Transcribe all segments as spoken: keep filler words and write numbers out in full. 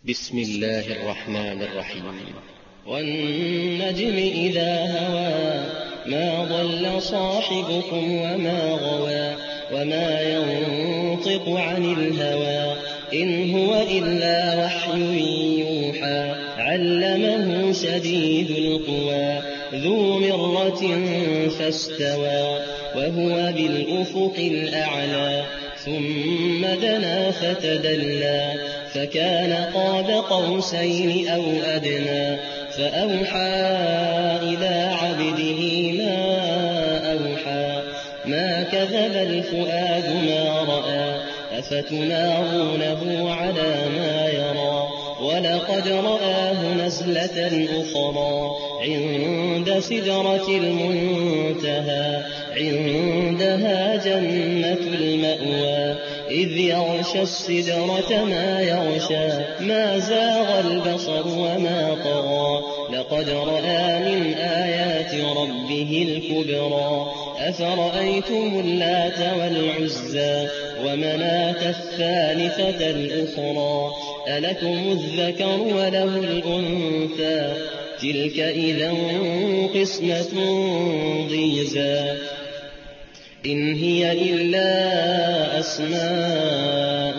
بسم الله الرحمن الرحيم. والنجم إذا هوى ما ضل صاحبكم وما غوى وما ينطق عن الهوى إن هو إلا وحي يوحى علمه شديد القوى ذو مرة فاستوى وهو بالأفق الأعلى ثم دنا فتدلى فكان قاب قوسين أو أدنى فأوحى إلى عبده ما أوحى ما كذب الفؤاد ما رأى أفتمارونه على ما يرى ولقد رآه نزلة أخرى عند سدرة المنتهى عندها جنة المأوى إذ يغشى السدرة ما يغشى ما زاغ البصر وما طغى لقد رأى من آيات ربه الكبرى أفرأيتم اللات والعزى ومناة الثالثة الأخرى ألكم الذكر وله الأنثى تلك إذا قسمة ضيزى إن هي إلا أسماء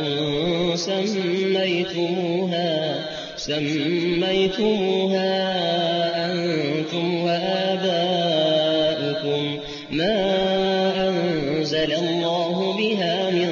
سميتموها سميتموها أنتم وآباؤكم ما أنزل الله بها من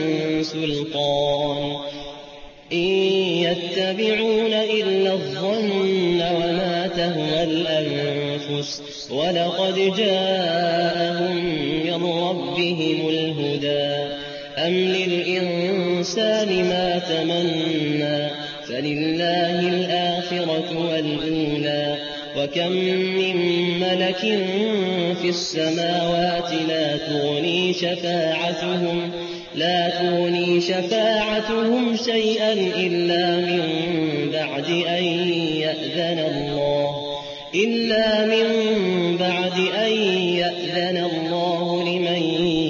سلطان إن يتبعون إلا الظن وما تهوى الأنفس ولقد جاءهم من ربهم الهدى أم للإنسان ما تمنى فلله الآخرة والأولى وكم من ملك في السماوات لا تغني شفاعتهم لا تغني شفاعتهم شيئا إلا من بعد أن يأذن الله إلا من بعد أن يأذن الله لمن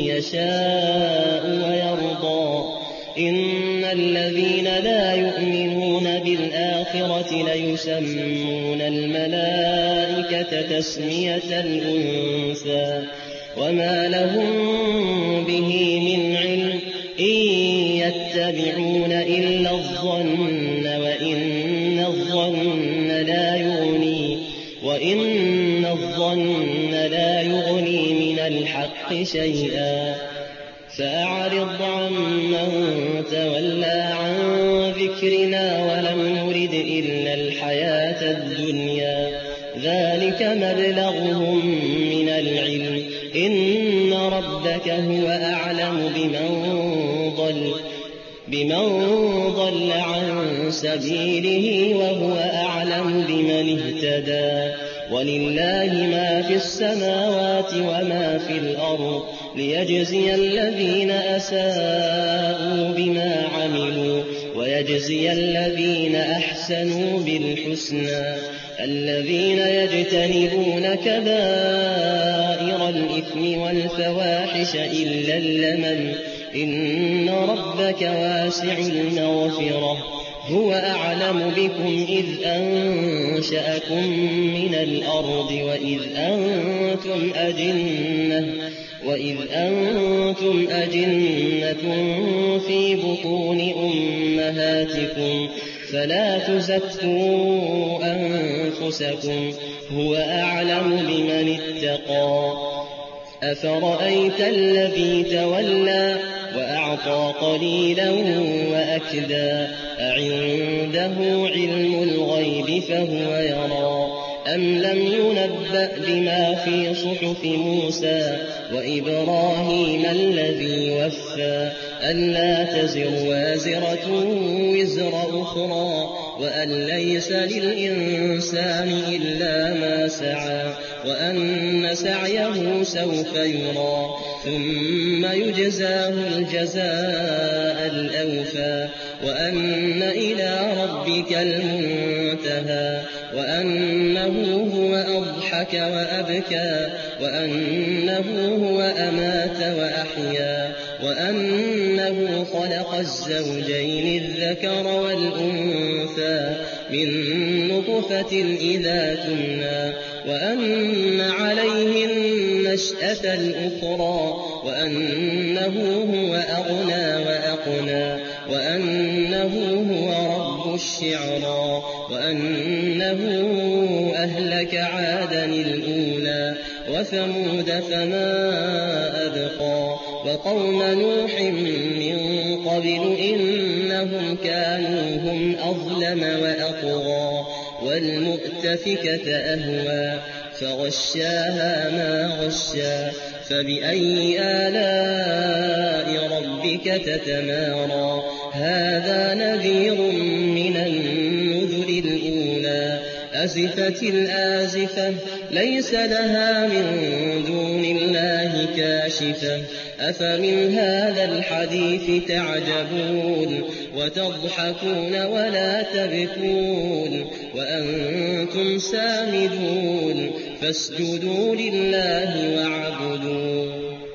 يشاء ويرضى إن الذين لا يؤمنون بالآخرة ليسمون الملائكة تسمية الأنثى وما لهم به من علم إن يتبعون إلا الظن وإن الظن لا يغني وإن الظن لا يغني من الحق شيئا فأعرض عمن تولى عن ذكرنا ولم يرد إلا الحياة الدنيا ذلك مبلغهم من العلم إن ربك هو أعلم بمن ضل بمن ضل عن سبيله وهو أعلم بمن اهتدى ولله ما في السماوات وما في الأرض ليجزي الذين أساءوا بما عملوا ويجزي الذين أحسنوا بالحسنى الذين يجتنبون كبائر الإثم والفواحش إلا اللمم إن ربك واسع المغفرة هو أعلم بكم إذ أنشأكم من الأرض وإذ أنتم أجنة وإذ أنتم أجنة في بطون أمهاتكم فلا تزكوا أنفسكم هو أعلم بمن اتقى أفرأيت الذي تولى وأعطى قليلا وأكدى أعنده علم الغيب فهو يرى أم لم ينبأ بما في صحف موسى وإبراهيم الذي وفى ألا تزر وازرة وزر أخرى وأن ليس للإنسان إلا ما سعى وأن سعيه سوف يرى ثم يجزاه الجزاء الأوفى وأن إلى ربك المنتهى وأنه وأنه هو أضحك وأبكى وأنه هو أمات وأحيا وأنه خلق الزوجين الذكر والأنثى من نطفة إذا تمنى وأن عليه النشأة الأخرى وأنه هو أغنى وأقنى وأنه هو رب الشعرى وأنه أهلك عادا الأولى وثمود فما أبقى وقوم نوح من قبل إنهم كانوا هم أظلم وأطغى والمؤتفكة أهوى فغشاها ما غشا فبأي آلاء ربك تتمارى هذا نذير من النذر الأولى أزفت الآزفة ليس لها من دون الله كاشفة أفمن هذا الحديث تعجبون وتضحكون ولا تبكون وأنتم سامدون فاسجدوا لله واعبدوا